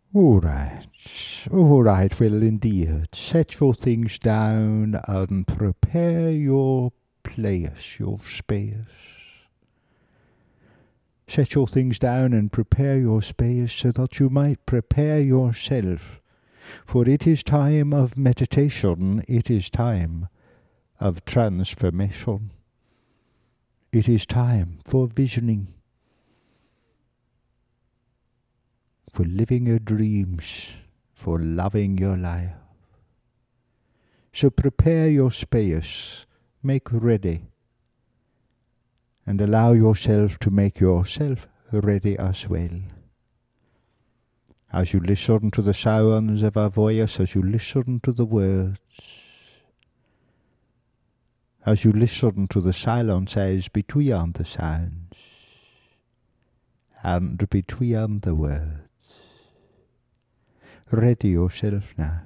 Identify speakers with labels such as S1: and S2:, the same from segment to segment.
S1: All right, well, indeed. Set your things down and prepare your place, your space. Set your things down and prepare your space so that you might prepare yourself. For it is time of meditation, it is time of transformation. It is time for visioning, for living your dreams, for loving your life. So prepare your space, make ready, and allow yourself to make yourself ready as well. As you listen to the sounds of our voice, as you listen to the words, as you listen to the silences between the sounds and between the words, ready yourself now.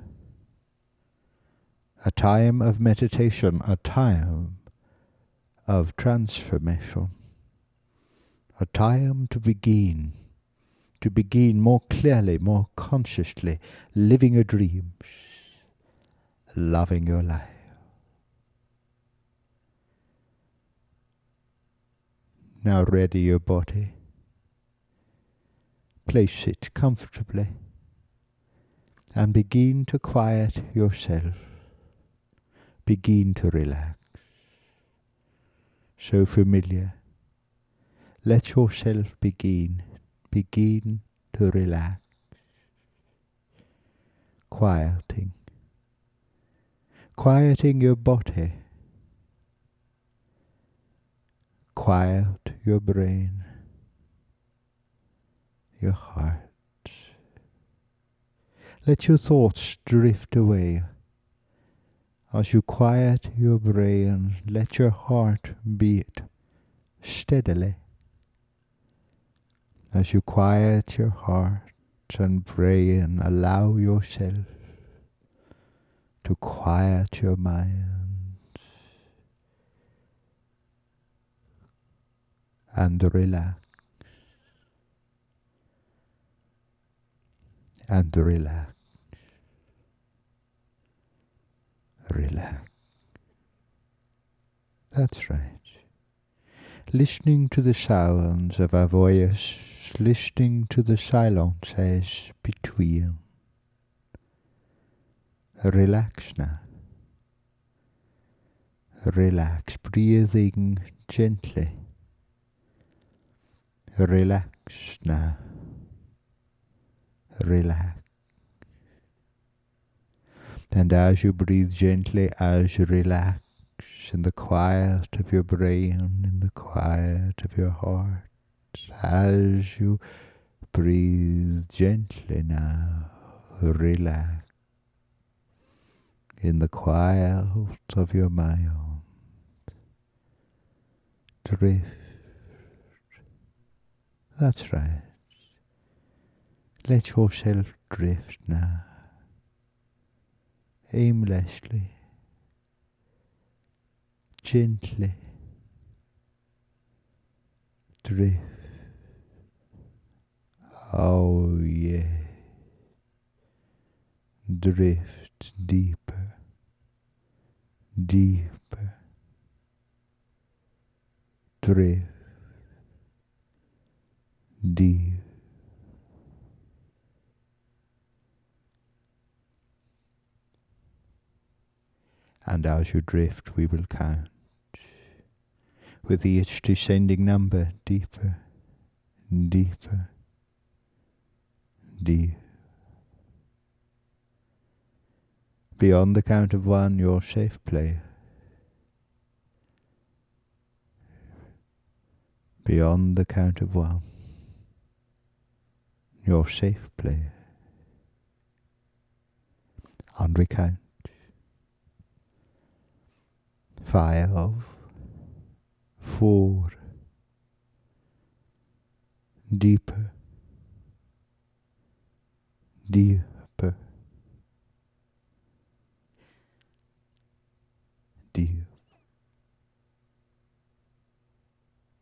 S1: A time of meditation, a time of transformation, a time to begin more clearly, more consciously, living your dreams, loving your life. Now ready your body. Place it comfortably and begin to quiet yourself. Begin to relax. So familiar. Let yourself begin to relax. Quieting your body. Quiet your brain, your heart. Let your thoughts drift away. As you quiet your brain, let your heart beat steadily. As you quiet your heart and brain, allow yourself to quiet your mind and relax. And relax. Relax. That's right. Listening to the sounds of our voice, listening to the silences between. Relax now. Relax, breathing gently. Relax now. Relax. And as you breathe gently, as you relax in the quiet of your brain, in the quiet of your heart, as you breathe gently now, relax in the quiet of your mind, drift. That's right. Let yourself drift now, aimlessly, gently, drift. Oh yeah, drift deeper, deeper, drift deep. And as you drift, we will count with each descending number deeper, deeper, deep. Beyond the count of one, you're safe place. Beyond the count of one, you're safe place. And we count. 5, 4, deeper, deeper, deep.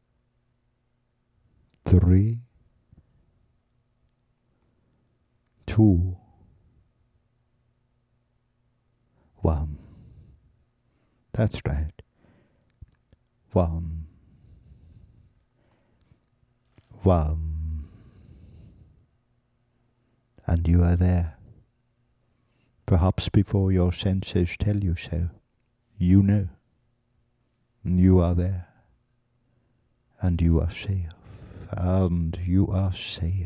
S1: 3, 2, 2, 1. That's right. 1, 1. And you are there. Perhaps before your senses tell you so. You know. You are there. And you are safe. And you are safe.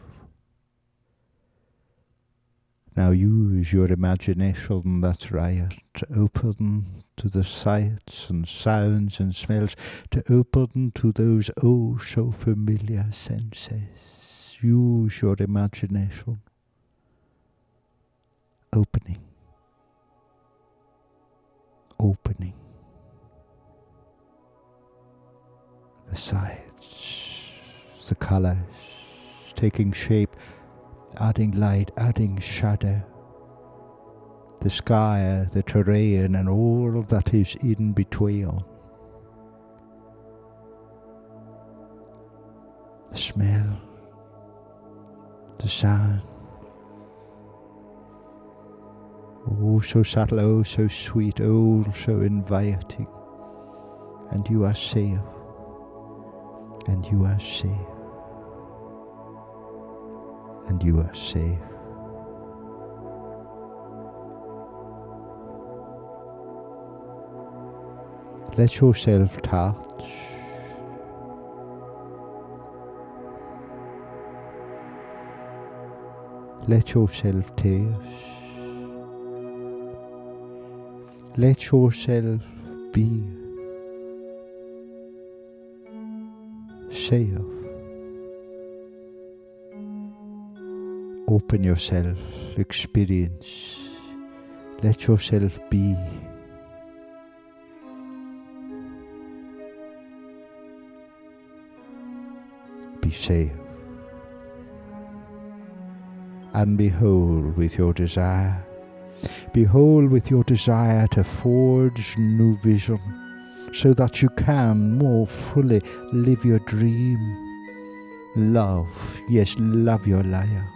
S1: Now use your imagination, that's right, to open to the sights and sounds and smells, to open to those oh so familiar senses. Use your imagination. Opening. Opening. The sights, the colors, taking shape, adding light, adding shadow, the sky, the terrain, and all that is in between. The smell, the sound, oh so subtle, oh so sweet, oh so inviting, and you are safe, and you are safe. And you are safe. Let yourself touch. Let yourself taste. Let yourself be safe. Open yourself, experience, let yourself be. Be safe. And be whole with your desire. Be whole with your desire to forge new vision, so that you can more fully live your dream. Love, yes, love your life.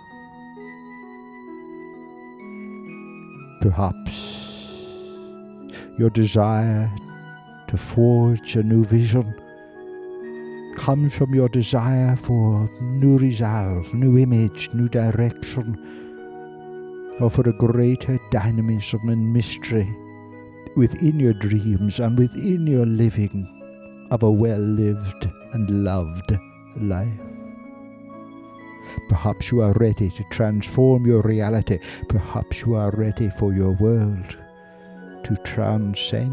S1: Perhaps your desire to forge a new vision comes from your desire for new resolve, new image, new direction, or for a greater dynamism and mystery within your dreams and within your living of a well-lived and loved life. Perhaps you are ready to transform your reality. Perhaps you are ready for your world to transcend.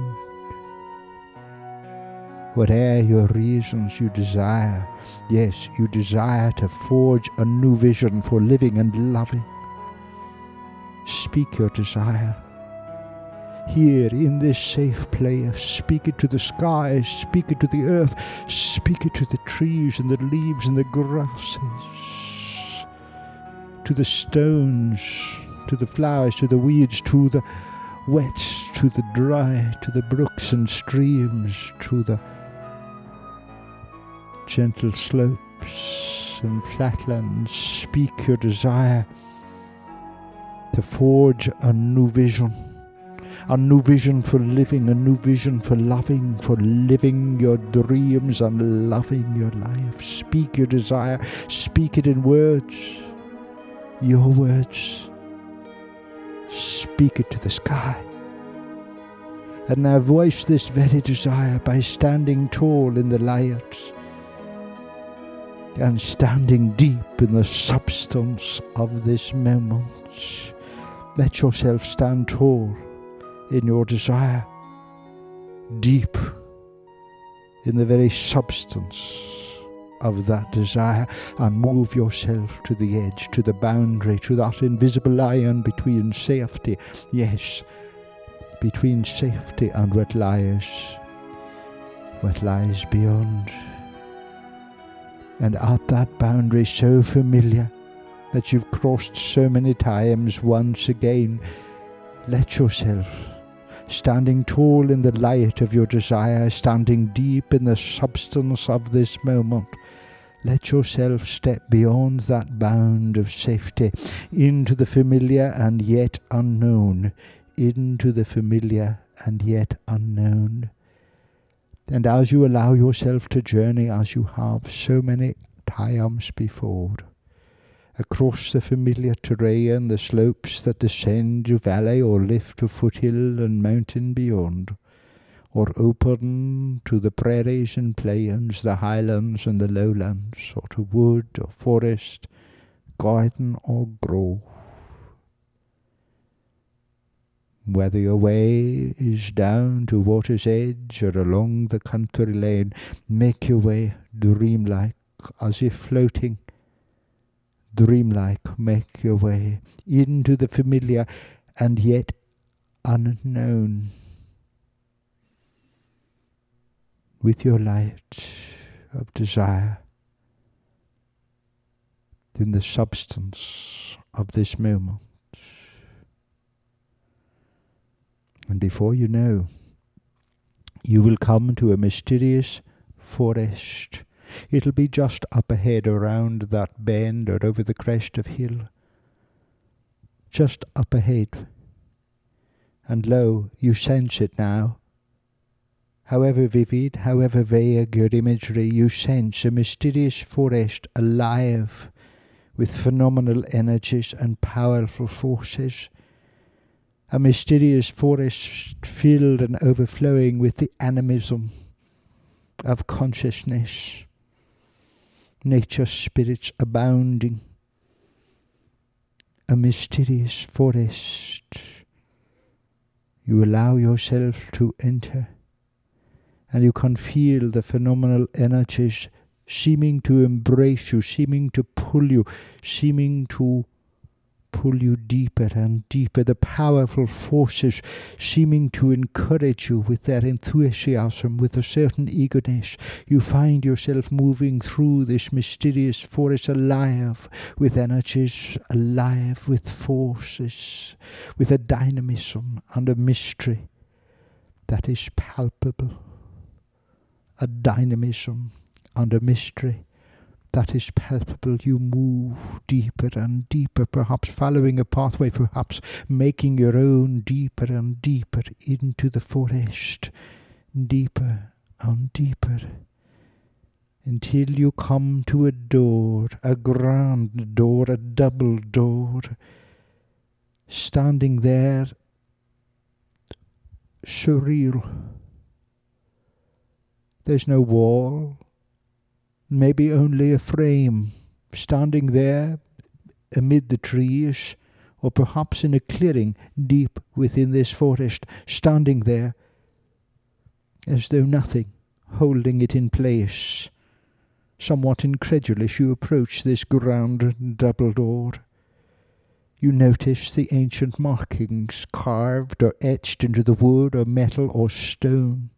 S1: Whatever your reasons you desire, yes, you desire to forge a new vision for living and loving. Speak your desire. Here in this safe place, speak it to the skies, speak it to the earth, speak it to the trees and the leaves and the grasses, to the stones, to the flowers, to the weeds, to the wet, to the dry, to the brooks and streams, to the gentle slopes and flatlands. Speak your desire to forge a new vision for living, a new vision for loving, for living your dreams and loving your life. Speak your desire, speak it in words, your words. Speak it to the sky. And now voice this very desire by standing tall in the light and standing deep in the substance of this moment. Let yourself stand tall in your desire, deep in the very substance of that desire, and move yourself to the edge, to the boundary, to that invisible line between safety, yes, between safety and what lies beyond. And at that boundary so familiar that you've crossed so many times, once again, let yourself, standing tall in the light of your desire, standing deep in the substance of this moment, Let yourself step beyond that bound of safety into the familiar and yet unknown, into the familiar and yet unknown. And as you allow yourself to journey as you have so many times before, across the familiar terrain, the slopes that descend to valley or lift to foothill and mountain beyond, or open to the prairies and plains, the highlands and the lowlands, or to wood or forest, garden or grove. Whether your way is down to water's edge or along the country lane, make your way dreamlike, as if floating. Dreamlike, make your way into the familiar and yet unknown. With your light of desire in the substance of this moment. And before you know, you will come to a mysterious forest. It'll be just up ahead around that bend or over the crest of hill. Just up ahead. And lo, you sense it now. However vivid, however vague your imagery, you sense a mysterious forest alive with phenomenal energies and powerful forces. A mysterious forest filled and overflowing with the animism of consciousness. Nature spirits abounding. A mysterious forest. You allow yourself to enter, and you can feel the phenomenal energies seeming to embrace you, seeming to pull you, seeming to pull you deeper and deeper. The powerful forces seeming to encourage you with their enthusiasm, with a certain eagerness. You find yourself moving through this mysterious forest, alive with energies, alive with forces, with a dynamism and a mystery that is palpable. A dynamism and a mystery that is palpable. You move deeper and deeper, perhaps following a pathway, perhaps making your own deeper and deeper into the forest, deeper and deeper, until you come to a door, a grand door, a double door, standing there, surreal. There's no wall, maybe only a frame, standing there amid the trees, or perhaps in a clearing deep within this forest, standing there as though nothing, holding it in place. Somewhat incredulous, you approach this grand double door. You notice the ancient markings carved or etched into the wood or metal or stone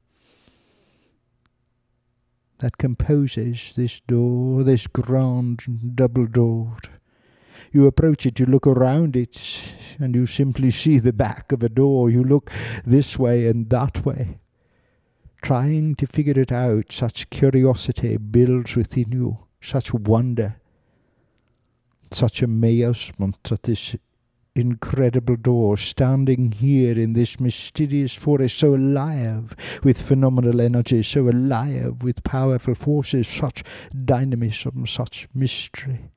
S1: that composes this door, this grand double door. You approach it, you look around it, and you simply see the back of a door. You look this way and that way, trying to figure it out. Such curiosity builds within you, such wonder, such amazement at this incredible door, standing here in this mysterious forest, so alive with phenomenal energy, so alive with powerful forces, such dynamism, such mystery.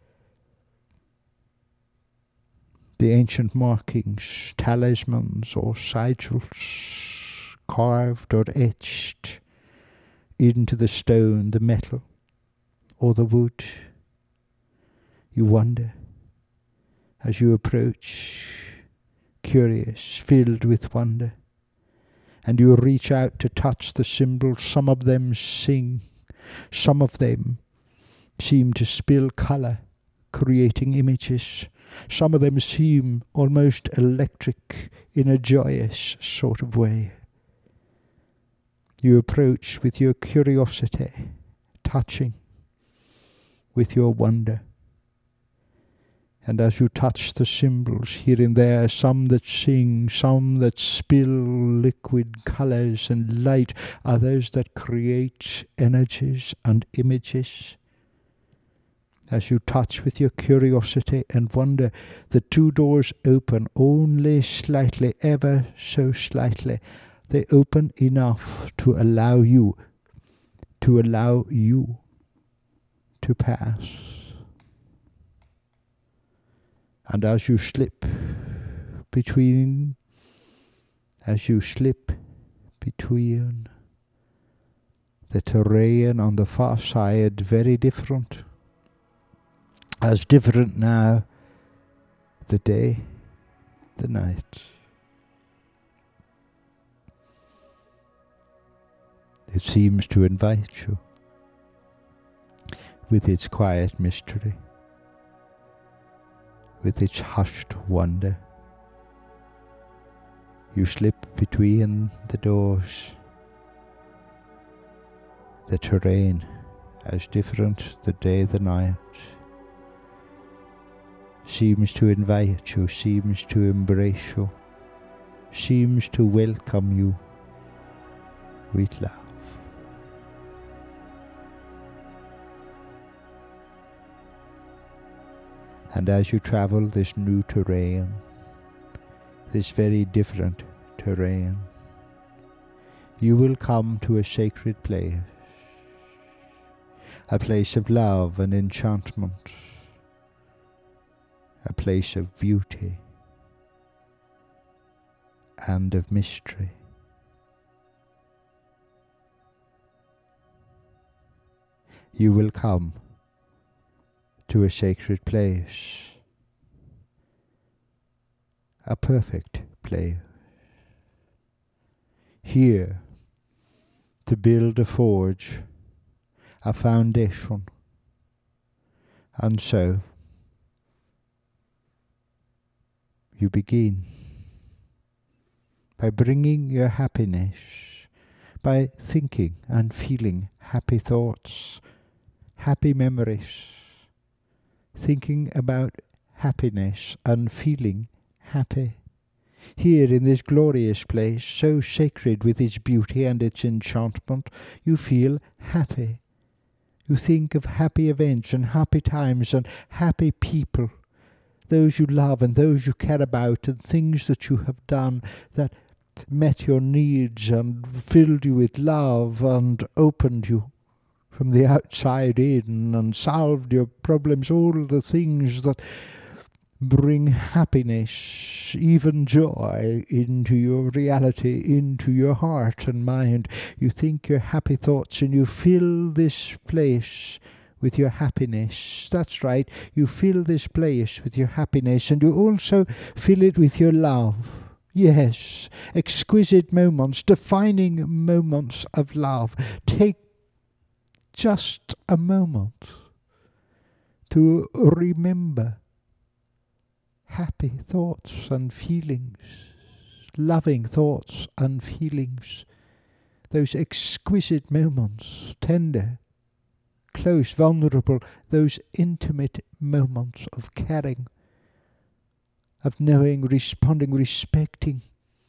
S1: The ancient markings, talismans or sigils, carved or etched into the stone, the metal, or the wood. You wonder as you approach, curious, filled with wonder, and you reach out to touch the symbols. Some of them sing, some of them seem to spill colour, creating images. Some of them seem almost electric in a joyous sort of way. You approach with your curiosity, touching with your wonder. And as you touch the symbols here and there, some that sing, some that spill liquid colours and light, others that create energies and images, As you touch with your curiosity and wonder, the two doors open only slightly, ever so slightly. They open enough to allow you to pass. And as you slip between the terrain on the far side, very different. As different now, the day, the night. It seems to invite you with its quiet mystery, with its hushed wonder. You slip between the doors. The terrain, as different, the day, the night, seems to invite you, seems to embrace you, seems to welcome you with love. And as you travel this new terrain, this very different terrain, you will come to a sacred place, a place of love and enchantment, a place of beauty and of mystery. You will come to a sacred place, a perfect place, here to build a forge, a foundation, and so you begin by bringing your happiness, by thinking and feeling happy thoughts, happy memories, thinking about happiness and feeling happy. Here in this glorious place, so sacred with its beauty and its enchantment, you feel happy. You think of happy events and happy times and happy people, those you love and those you care about, and things that you have done that met your needs and filled you with love and opened you from the outside in and solved your problems, all the things that bring happiness, even joy, into your reality, into your heart and mind. You think your happy thoughts and you fill this place with your happiness. That's right, you fill this place with your happiness, and you also fill it with your love. Yes, exquisite moments, defining moments of love. Take just a moment to remember happy thoughts and feelings, loving thoughts and feelings, those exquisite moments, tender, close, vulnerable, those intimate moments of caring, of knowing, responding, respecting,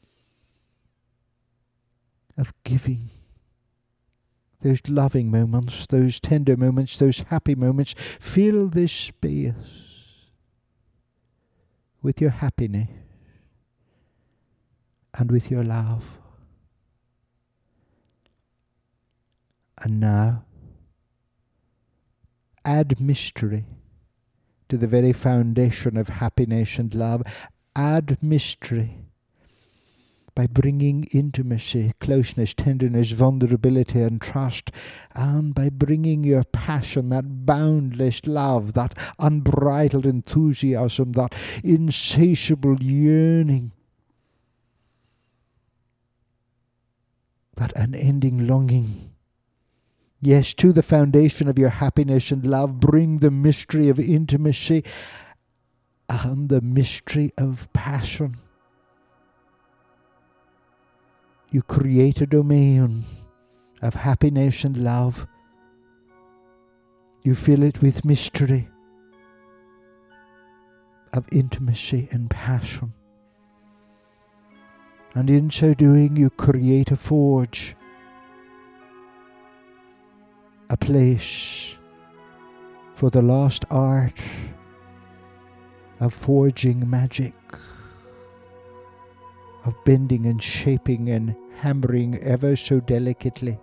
S1: of giving. Those loving moments, those tender moments, those happy moments. Fill this space with your happiness and with your love. And now, add mystery to the very foundation of happiness and love. Add mystery by bringing intimacy, closeness, tenderness, vulnerability and trust, and by bringing your passion, that boundless love, that unbridled enthusiasm, that insatiable yearning, that unending longing. Yes, to the foundation of your happiness and love, bring the mystery of intimacy and the mystery of passion. You create a domain of happiness and love. You fill it with mystery of intimacy and passion. And in so doing, you create a forge, a place for the lost art of forging magic, of bending and shaping and hammering ever so delicately.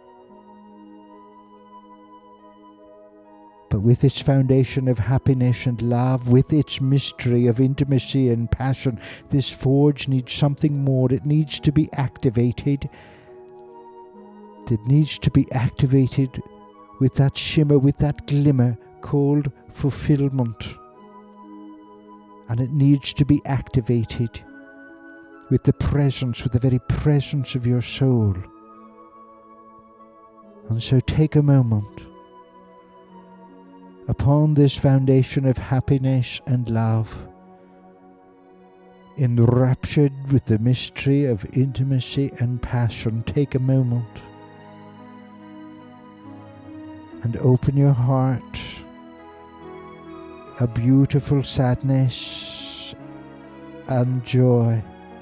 S1: But with its foundation of happiness and love, with its mystery of intimacy and passion, this forge needs something more. It needs to be activated. It needs to be activated with that shimmer, with that glimmer called fulfillment. And it needs to be activated with the presence, with the very presence of your soul. And so take a moment. Upon this foundation of happiness and love, enraptured with the mystery of intimacy and passion, take a moment and open your heart. A beautiful sadness and joy,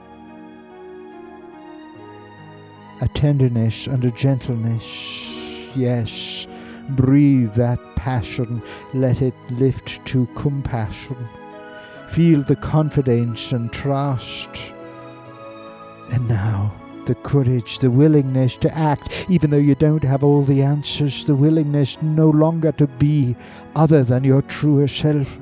S1: a tenderness and a gentleness. Yes, breathe that passion, let it lift to compassion. Feel the confidence and trust. And now, the courage, the willingness to act, even though you don't have all the answers, the willingness no longer to be other than your truer self.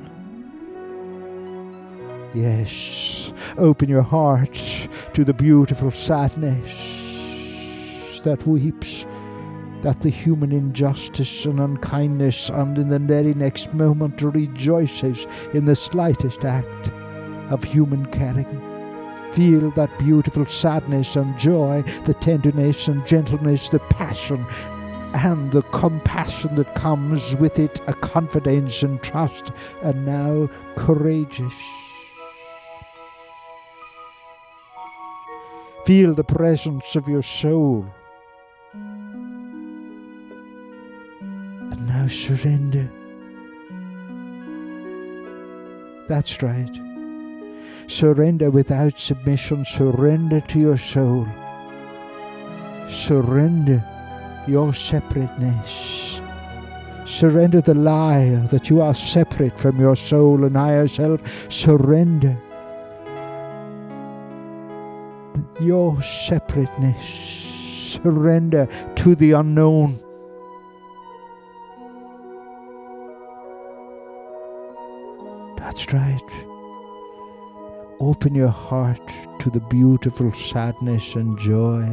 S1: Yes, open your heart to the beautiful sadness that weeps at the human injustice and unkindness, and in the very next moment rejoices in the slightest act of human caring. Feel that beautiful sadness and joy, the tenderness and gentleness, the passion and the compassion that comes with it, a confidence and trust, and now courageous. Feel the presence of your soul. And now surrender. That's right. Surrender without submission. Surrender to your soul. Surrender your separateness. Surrender the lie that you are separate from your soul and higher self. Surrender your separateness. Surrender to the unknown. That's right. Open your heart to the beautiful sadness and joy,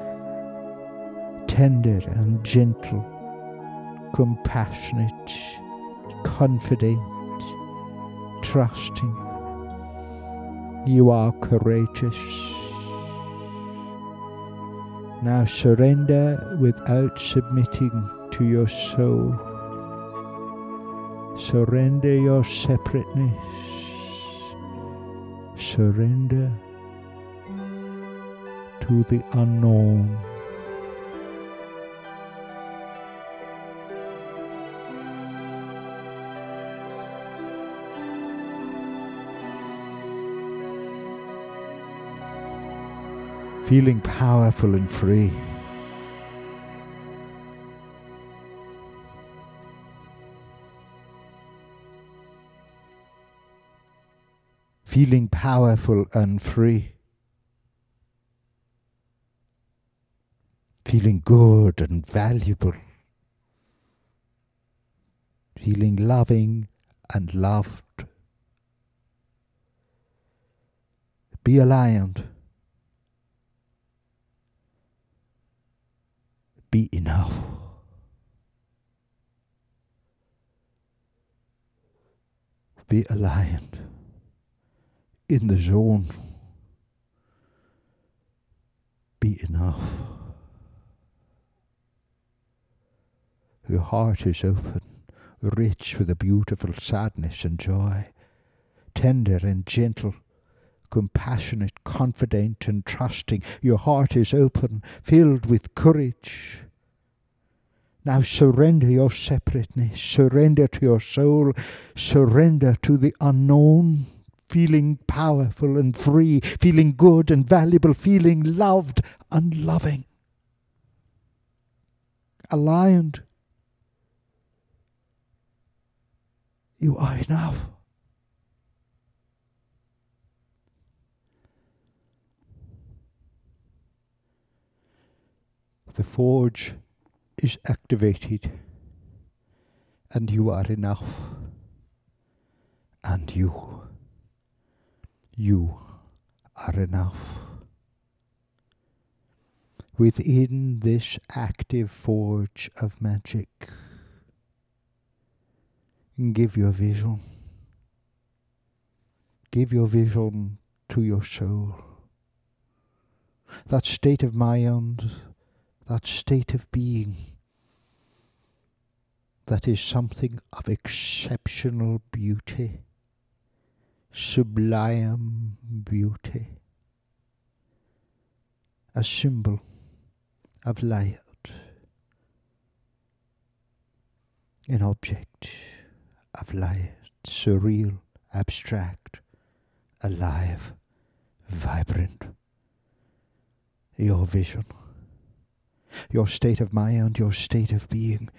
S1: tender and gentle, compassionate, confident, trusting. You are courageous. Now surrender without submitting to your soul. Surrender your separateness. Surrender to the unknown. Feeling powerful and free. Feeling powerful and free. Feeling good and valuable. Feeling loving and loved. Be aligned. Be enough. Be aligned. In the zone. Be enough. Your heart is open, rich with a beautiful sadness and joy, tender and gentle, compassionate, confident and trusting. Your heart is open, filled with courage. Now surrender your separateness, surrender to your soul, surrender to the unknown, feeling powerful and free, feeling good and valuable, feeling loved and loving. Aligned. You are enough. The forge is activated, and you are enough. And you are enough. Within this active forge of magic, give your vision. Give your vision to your soul. That state of mind, that state of being, that is something of exceptional beauty, sublime beauty, a symbol of light, an object of light, surreal, abstract, alive, vibrant. Your vision, your state of mind, your state of being.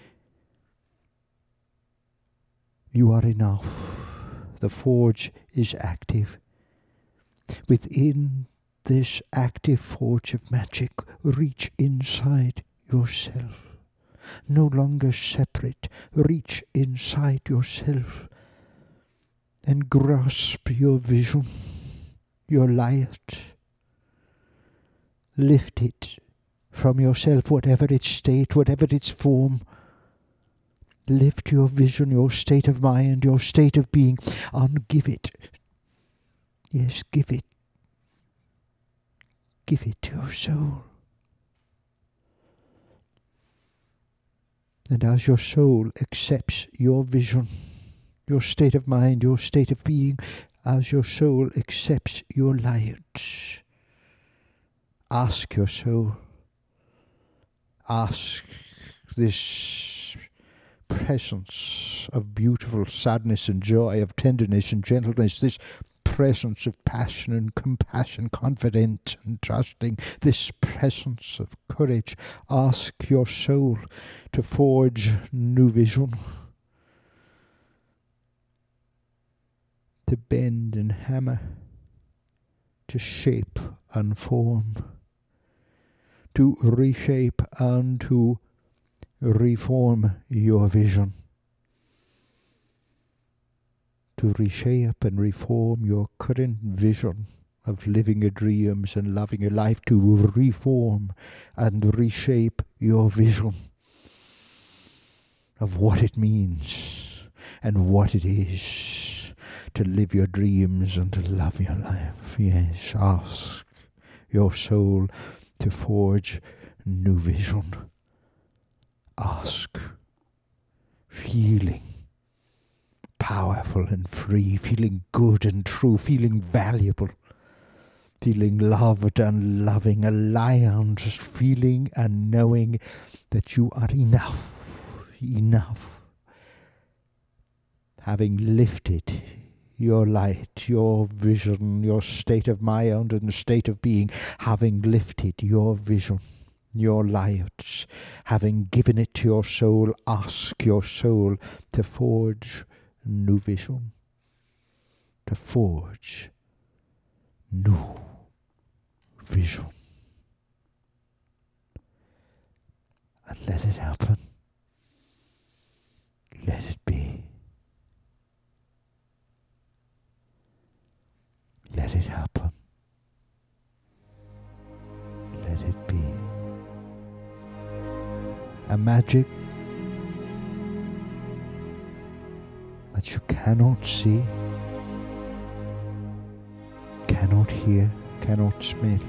S1: You are enough. The forge is active. Within this active forge of magic, reach inside yourself. No longer separate. Reach inside yourself and grasp your vision, your light. Lift it from yourself, whatever its state, whatever its form. Lift your vision, your state of mind, your state of being, and give it. Yes, give it. Give it to your soul. And as your soul accepts your vision, your state of mind, your state of being, as your soul accepts your light, ask your soul, ask this presence of beautiful sadness and joy, of tenderness and gentleness, this presence of passion and compassion, confident and trusting, this presence of courage. Ask your soul to forge new vision, to bend and hammer, to shape and form, to reshape and to reform your vision, to reshape and reform your current vision of living your dreams and loving your life, to reform and reshape your vision of what it means and what it is to live your dreams and to love your life. Yes, ask your soul to forge new vision. Ask, feeling powerful and free, feeling good and true, feeling valuable, feeling loved and loving, aligned, feeling and knowing that you are enough, enough. Having lifted your light, your vision, your state of mind and state of being, having lifted your vision, your light, having given it to your soul, ask your soul to forge new vision, to forge new vision. And let it happen. Let it be. Let it happen. Let it be. A magic that you cannot see, cannot hear, cannot smell.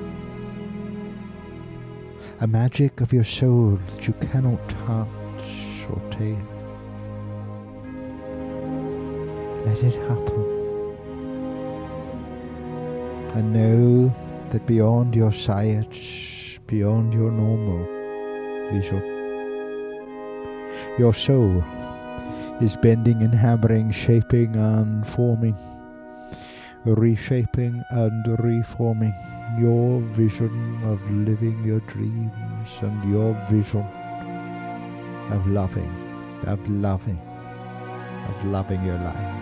S1: A magic of your soul that you cannot touch or taste. Let it happen. And know that beyond your sight, beyond your normal vision, your soul is bending and hammering, shaping and forming, reshaping and reforming your vision of living your dreams and your vision of loving of loving your life.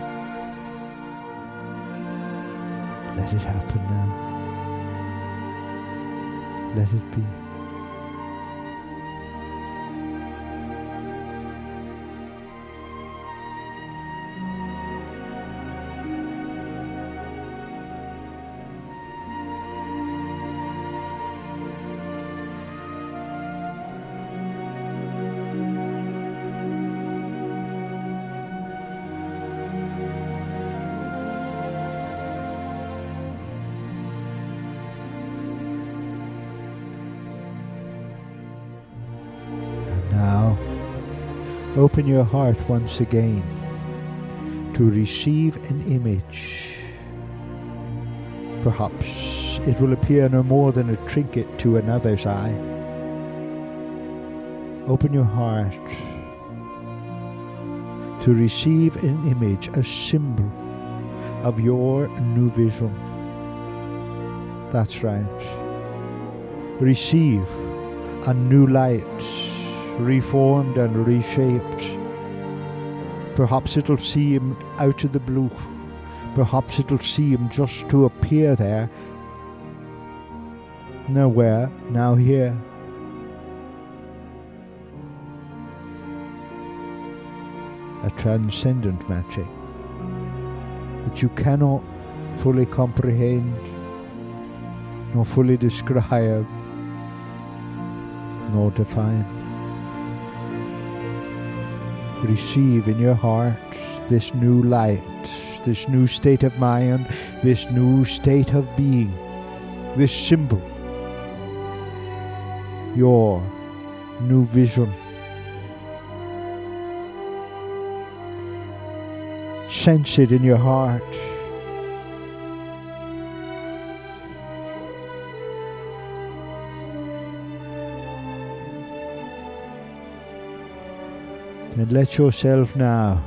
S1: Let it happen now. Let it be. Now, open your heart once again to receive an image. Perhaps it will appear no more than a trinket to another's eye. Open your heart to receive an image, a symbol of your new vision. That's right. Receive a new light, reformed and reshaped. Perhaps it'll seem out of the blue. Perhaps it'll seem just to appear there. Now where? Now here. A transcendent magic that you cannot fully comprehend, nor fully describe, nor define. Receive in your heart this new light, this new state of mind, this new state of being, this symbol, your new vision. Sense it in your heart. And let yourself now,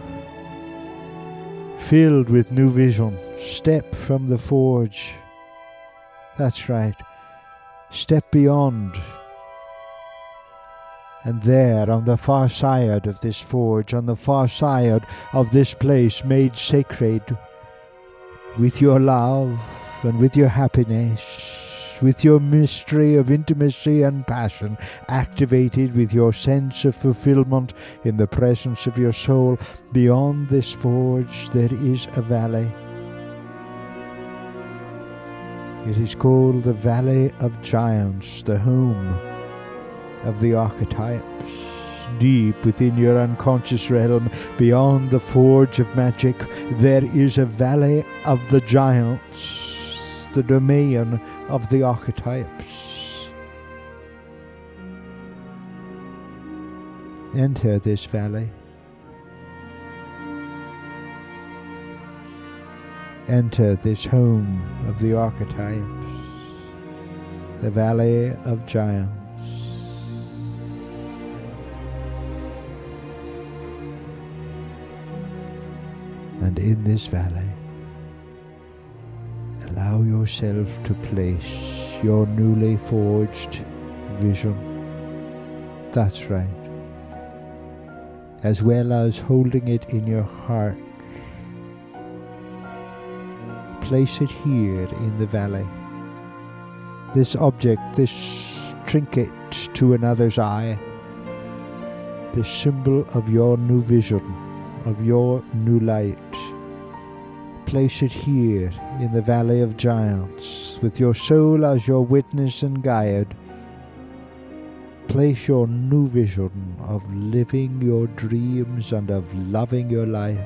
S1: filled with new vision, step from the forge. That's right. Step beyond. And there, on the far side of this forge, on the far side of this place made sacred, with your love and with your happiness, with your mystery of intimacy and passion, activated with your sense of fulfillment in the presence of your soul, beyond this forge there is a valley. It is called the Valley of Giants, the home of the archetypes. Deep within your unconscious realm, beyond the forge of magic, there is a Valley of the Giants, the domain of the archetypes. Enter this valley. Enter this home of the archetypes, the Valley of Giants. And in this valley, allow yourself to place your newly forged vision. That's right. As well as holding it in your heart, place it here in the valley. This object, this trinket to another's eye, the symbol of your new vision, of your new light. Place it here in the Valley of Giants, with your soul as your witness and guide. Place your new vision of living your dreams and of loving your life.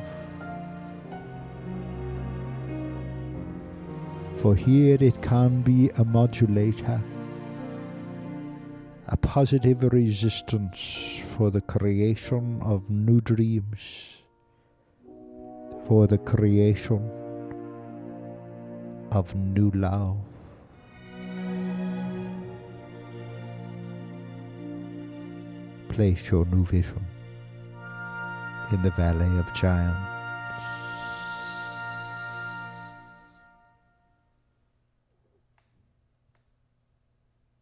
S1: For here it can be a modulator, a positive resistance for the creation of new dreams, for the creation of new love. Place your new vision in the Valley of Giants.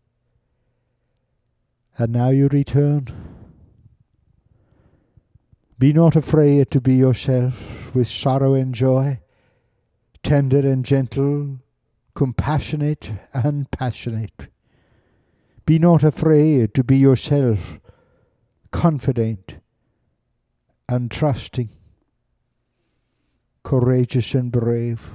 S1: And now you return Be not afraid to be yourself, with sorrow and joy, tender and gentle, compassionate and passionate. Be not afraid to be yourself, confident and trusting, courageous and brave.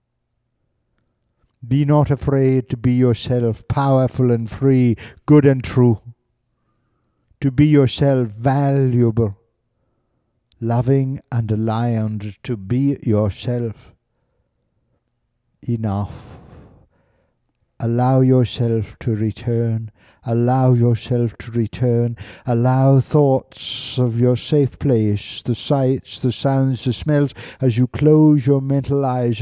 S1: Be not afraid to be yourself, powerful and free, good and true. To be yourself, valuable, loving and aligned. To be yourself, enough. Allow yourself to return. Allow yourself to return. Allow thoughts of your safe place, the sights, the sounds, the smells, as you close your mental eyes,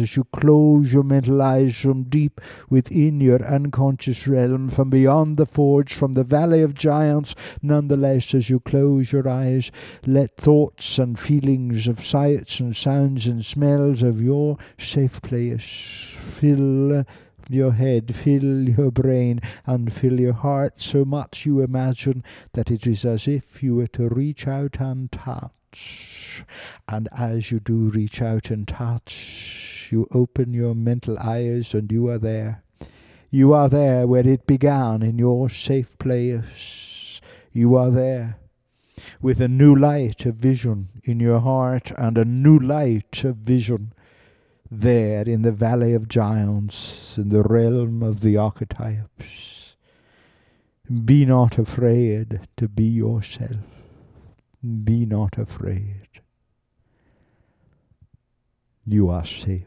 S1: from deep within your unconscious realm, from beyond the forge, from the valley of giants. Nonetheless, as you close your eyes, let thoughts and feelings of sights and sounds and smells of your safe place fill your head, fill your brain, and fill your heart so much you imagine that it is as if you were to reach out and touch. And as you do reach out and touch, you open your mental eyes and you are there. You are there where it began, in your safe place. You are there with a new light of vision in your heart and a new light of vision there in the valley of giants, in the realm of the archetypes. Be not afraid to be yourself. Be not afraid. You are safe.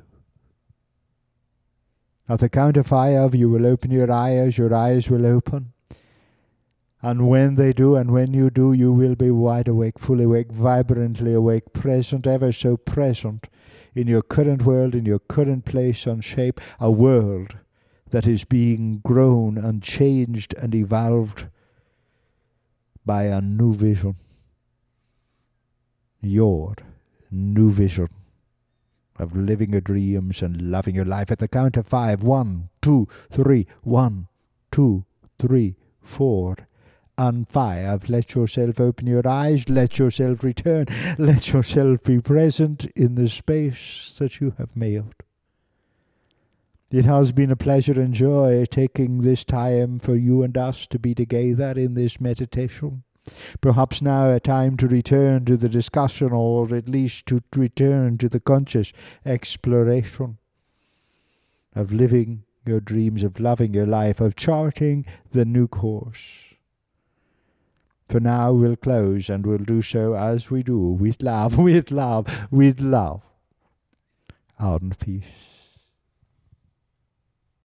S1: At the count of 5, you will open your eyes will open. And when they do, and when you do, you will be wide awake, fully awake, vibrantly awake, present, ever so present, in your current world, in your current place and shape, a world that is being grown and changed and evolved by a new vision. Your new vision of living your dreams and loving your life. At the count of 5, 1, 2, 3, 1, 2, 3, 4. And 5, let yourself open your eyes, let yourself return, let yourself be present in the space that you have made. It has been a pleasure and joy taking this time for you and us to be together in this meditation. Perhaps now a time to return to the discussion, or at least to return to the conscious exploration of living your dreams, of loving your life, of charting the new course. For now we'll close, and we'll do so as we do, with love, with love, with love, and peace.